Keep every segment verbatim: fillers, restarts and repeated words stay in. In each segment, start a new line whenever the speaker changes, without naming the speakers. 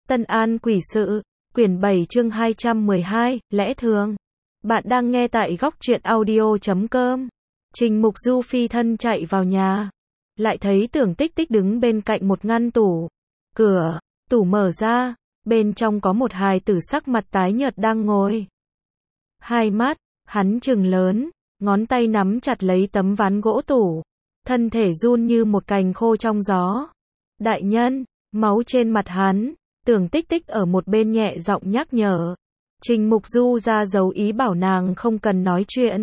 Tân An quỷ sự, quyển bảy chương hai trăm mười hai, lẽ thường. Bạn đang nghe tại góc truyện audio chấm com. Trình Mục Du phi thân chạy vào nhà. Lại thấy Tưởng Tích Tích đứng bên cạnh một ngăn tủ. Cửa, tủ mở ra, bên trong có một hài tử sắc mặt tái nhợt đang ngồi. Hai mắt, hắn trừng lớn, ngón tay nắm chặt lấy tấm ván gỗ tủ. Thân thể run như một cành khô trong gió. Đại nhân, máu trên mặt hắn. Tưởng Tích Tích ở một bên nhẹ giọng nhắc nhở. Trình Mục Du ra dấu ý bảo nàng không cần nói chuyện.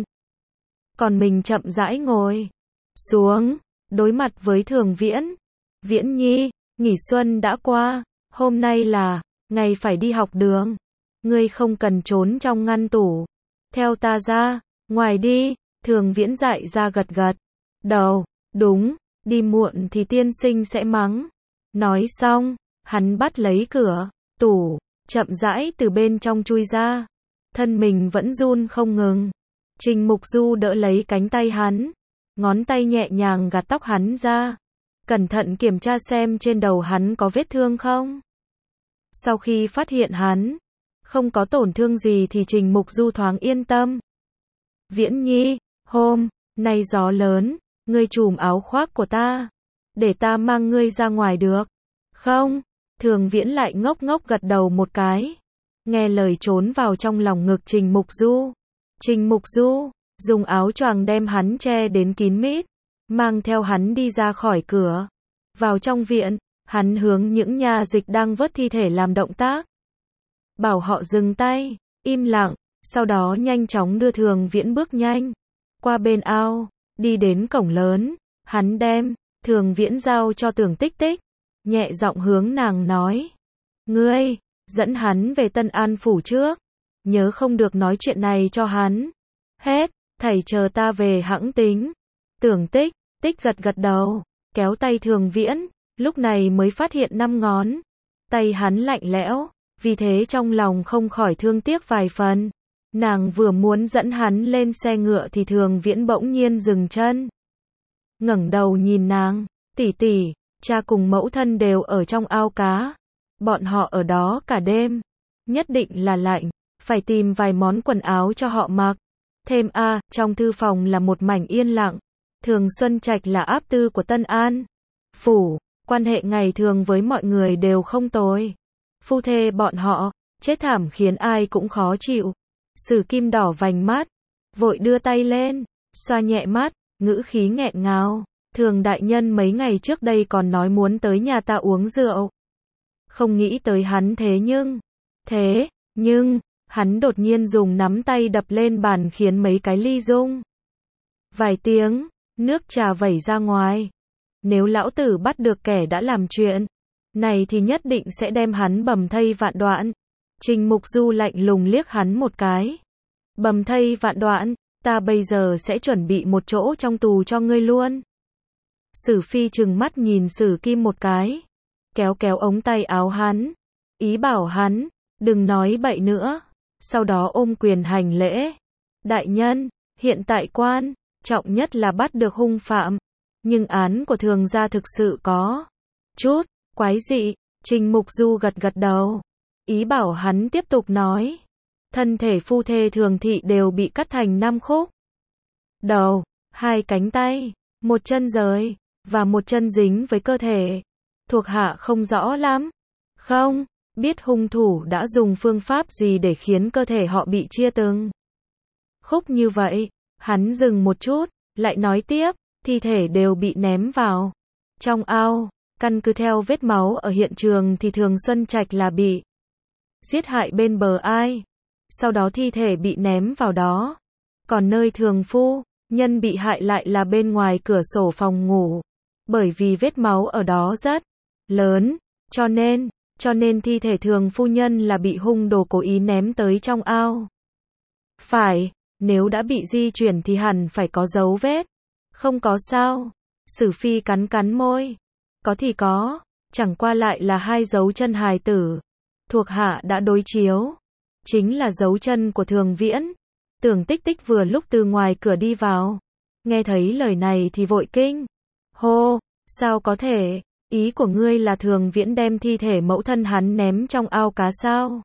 Còn mình chậm rãi ngồi xuống, đối mặt với Thường Viễn. Viễn Nhi, nghỉ xuân đã qua, hôm nay là ngày phải đi học đường. Ngươi không cần trốn trong ngăn tủ. Theo ta ra, ngoài đi. Thường Viễn dại ra gật gật đầu, đúng, đi muộn thì tiên sinh sẽ mắng. Nói xong, hắn bắt lấy cửa tủ, chậm rãi từ bên trong chui ra. Thân mình vẫn run không ngừng. Trình Mục Du đỡ lấy cánh tay hắn, ngón tay nhẹ nhàng gạt tóc hắn ra, cẩn thận kiểm tra xem trên đầu hắn có vết thương không. Sau khi phát hiện hắn không có tổn thương gì thì Trình Mục Du thoáng yên tâm. Viễn Nhi, hôm nay gió lớn, ngươi trùm áo khoác của ta, để ta mang ngươi ra ngoài được không? Thường Viễn lại ngốc ngốc gật đầu một cái, nghe lời trốn vào trong lòng ngực Trình Mục Du. Trình Mục Du dùng áo choàng đem hắn che đến kín mít, mang theo hắn đi ra khỏi cửa. Vào trong viện, hắn hướng những nha dịch đang vớt thi thể làm động tác, bảo họ dừng tay, im lặng, sau đó nhanh chóng đưa Thường Viễn bước nhanh qua bên ao, đi đến cổng lớn. Hắn đem Thường Viễn giao cho Tưởng Tích Tích, nhẹ giọng hướng nàng nói. Ngươi, dẫn hắn về Tân An phủ trước. Nhớ không được nói chuyện này cho hắn. Hết, thầy chờ ta về hẵng tính. Tưởng Tích, Tích gật gật đầu, kéo tay Thường Viễn, lúc này mới phát hiện năm ngón tay hắn lạnh lẽo, vì thế trong lòng không khỏi thương tiếc vài phần. Nàng vừa muốn dẫn hắn lên xe ngựa thì Thường Viễn bỗng nhiên dừng chân. Ngẩng đầu nhìn nàng, tỷ tỷ, cha cùng mẫu thân đều ở trong ao cá. Bọn họ ở đó cả đêm. Nhất định là lạnh, phải tìm vài món quần áo cho họ mặc. Thêm a, à, trong thư phòng là một mảnh yên lặng. Thường Xuân Trạch là áp tư của Tân An phủ, quan hệ ngày thường với mọi người đều không tồi. Phu thê bọn họ chết thảm khiến ai cũng khó chịu. Sử Kim đỏ vành mắt, vội đưa tay lên, xoa nhẹ mắt, ngữ khí nghẹn ngào. Thường đại nhân mấy ngày trước đây còn nói muốn tới nhà ta uống rượu. Không nghĩ tới hắn thế nhưng, thế, nhưng, hắn đột nhiên dùng nắm tay đập lên bàn khiến mấy cái ly rung. Vài tiếng, nước trà vẩy ra ngoài. Nếu lão tử bắt được kẻ đã làm chuyện này thì nhất định sẽ đem hắn bầm thây vạn đoạn. Trình Mục Du lạnh lùng liếc hắn một cái. Bầm thây vạn đoạn, ta bây giờ sẽ chuẩn bị một chỗ trong tù cho ngươi luôn. Sử Phi trừng mắt nhìn Sử Kim một cái, kéo kéo ống tay áo hắn, ý bảo hắn đừng nói bậy nữa, sau đó ôm quyền hành lễ. Đại nhân, hiện tại quan trọng nhất là bắt được hung phạm, nhưng án của Thường gia thực sự có chút quái dị. Trình Mục Du gật gật đầu, ý bảo hắn tiếp tục nói. Thân thể phu thê Thường thị đều bị cắt thành năm khúc. Đầu, hai cánh tay, một chân rời, và một chân dính với cơ thể. Thuộc hạ không rõ lắm. Không biết hung thủ đã dùng phương pháp gì để khiến cơ thể họ bị chia từng khúc như vậy. Hắn dừng một chút, lại nói tiếp, thi thể đều bị ném vào trong ao. Căn cứ theo vết máu ở hiện trường thì Thường Xuân Trạch là bị giết hại bên bờ ai. Sau đó thi thể bị ném vào đó. Còn nơi Thường phu nhân bị hại lại là bên ngoài cửa sổ phòng ngủ. Bởi vì vết máu ở đó rất lớn, cho nên, cho nên thi thể Thường phu nhân là bị hung đồ cố ý ném tới trong ao. Phải, nếu đã bị di chuyển thì hẳn phải có dấu vết. Không có sao. Sử Phi cắn cắn môi. Có thì có, chẳng qua lại là hai dấu chân hài tử. Thuộc hạ đã đối chiếu. Chính là dấu chân của Thường Viễn. Tưởng Tích Tích vừa lúc từ ngoài cửa đi vào. Nghe thấy lời này thì vội kinh. Hô, sao có thể? Ý của ngươi là Thường Viễn đem thi thể mẫu thân hắn ném trong ao cá sao?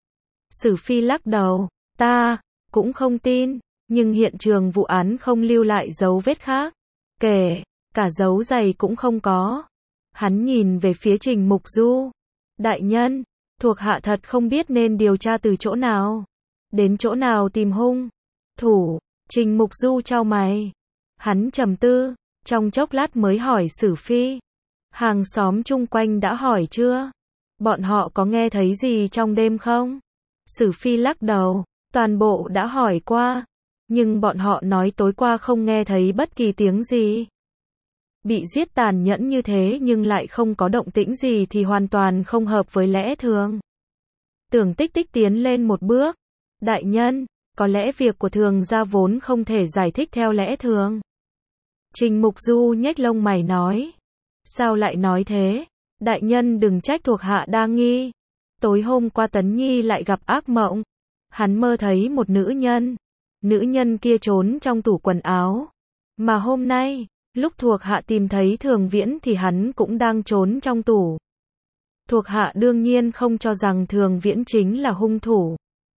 Sử Phi lắc đầu, ta cũng không tin, nhưng hiện trường vụ án không lưu lại dấu vết khác, kể cả dấu giày cũng không có. Hắn nhìn về phía Trình Mục Du. Đại nhân, thuộc hạ thật không biết nên điều tra từ chỗ nào, đến chỗ nào tìm hung thủ. Trình Mục Du chau mày. Hắn trầm tư, trong chốc lát mới hỏi Sử Phi. Hàng xóm chung quanh đã hỏi chưa? Bọn họ có nghe thấy gì trong đêm không? Sử Phi lắc đầu, toàn bộ đã hỏi qua, nhưng bọn họ nói tối qua không nghe thấy bất kỳ tiếng gì. Bị giết tàn nhẫn như thế nhưng lại không có động tĩnh gì thì hoàn toàn không hợp với lẽ thường. Tưởng Tích Tích tiến lên một bước. Đại nhân, có lẽ việc của Thường gia vốn không thể giải thích theo lẽ thường. Trình Mục Du nhếch lông mày nói. Sao lại nói thế? Đại nhân đừng trách thuộc hạ đa nghi. Tối hôm qua Tấn Nhi lại gặp ác mộng. Hắn mơ thấy một nữ nhân. Nữ nhân kia trốn trong tủ quần áo. Mà hôm nay, lúc thuộc hạ tìm thấy Thường Viễn thì hắn cũng đang trốn trong tủ. Thuộc hạ đương nhiên không cho rằng Thường Viễn chính là hung thủ.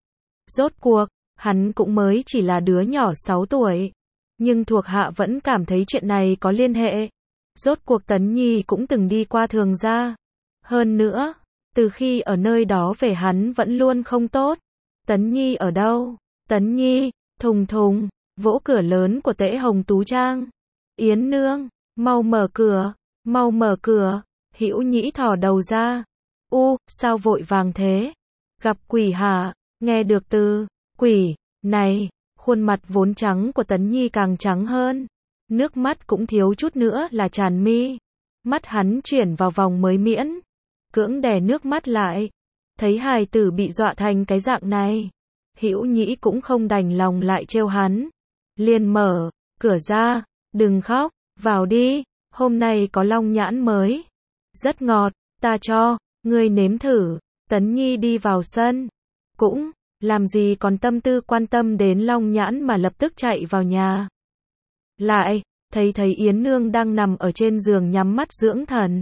Rốt cuộc, hắn cũng mới chỉ là đứa nhỏ sáu tuổi. Nhưng thuộc hạ vẫn cảm thấy chuyện này có liên hệ. Rốt cuộc Tấn Nhi cũng từng đi qua Thường gia. Hơn nữa, từ khi ở nơi đó về hắn vẫn luôn không tốt. Tấn Nhi ở đâu? Tấn Nhi, thùng thùng, vỗ cửa lớn của Tễ Hồng Tú Trang. Yến nương, mau mở cửa, mau mở cửa. Hữu Nhĩ thò đầu ra. U, sao vội vàng thế? Gặp quỷ hả? Nghe được từ quỷ này, khuôn mặt vốn trắng của Tấn Nhi càng trắng hơn. Nước mắt cũng thiếu chút nữa là tràn mi. Mắt hắn chuyển vào vòng mới miễn. Cưỡng đè nước mắt lại. Thấy hài tử bị dọa thành cái dạng này. Hữu Nhĩ cũng không đành lòng lại trêu hắn. Liền mở cửa ra. Đừng khóc, vào đi. Hôm nay có long nhãn mới. Rất ngọt, ta cho, ngươi nếm thử. Tấn Nhi đi vào sân. Cũng, làm gì còn tâm tư quan tâm đến long nhãn mà lập tức chạy vào nhà. Lại, thấy thấy Yến nương đang nằm ở trên giường nhắm mắt dưỡng thần.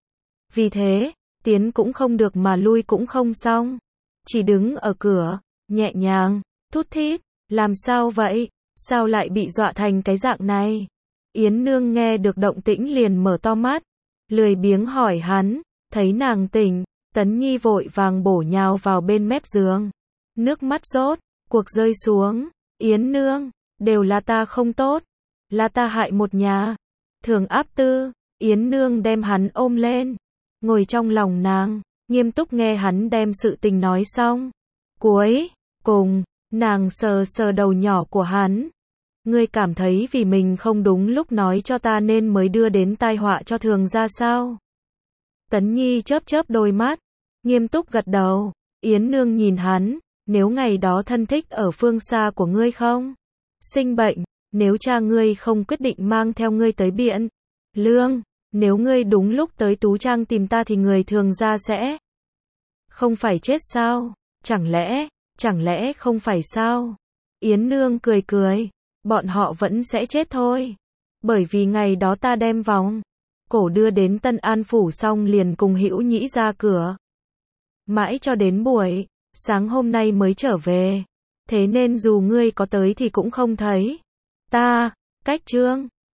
Vì thế, tiến cũng không được mà lui cũng không xong. Chỉ đứng ở cửa, nhẹ nhàng, thút thít, làm sao vậy? Sao lại bị dọa thành cái dạng này? Yến nương nghe được động tĩnh liền mở to mắt, lười biếng hỏi hắn, thấy nàng tỉnh, Tấn Nhi vội vàng bổ nhào vào bên mép giường. Nước mắt rốt cuộc rơi xuống. Yến nương, đều là ta không tốt, là ta hại một nhà. Thường Áp Tư. Yến nương đem hắn ôm lên, ngồi trong lòng nàng, nghiêm túc nghe hắn đem sự tình nói xong. Cuối cùng, nàng sờ sờ đầu nhỏ của hắn. Ngươi cảm thấy vì mình không đúng lúc nói cho ta nên mới đưa đến tai họa cho Thường gia sao? Tấn Nhi chớp chớp đôi mắt, nghiêm túc gật đầu. Yến nương nhìn hắn, nếu ngày đó thân thích ở phương xa của ngươi không sinh bệnh, nếu cha ngươi không quyết định mang theo ngươi tới Biện Lương, nếu ngươi đúng lúc tới Tú Trang tìm ta thì người Thường gia sẽ không phải chết sao? Chẳng lẽ, chẳng lẽ không phải sao? Yến nương cười cười, bọn họ vẫn sẽ chết thôi. Bởi vì ngày đó ta đem vòng cổ đưa đến Tân An Phủ xong liền cùng Hữu Nhĩ ra cửa. Mãi cho đến buổi sáng hôm nay mới trở về. Thế nên dù ngươi có tới thì cũng không thấy ta. Cách chương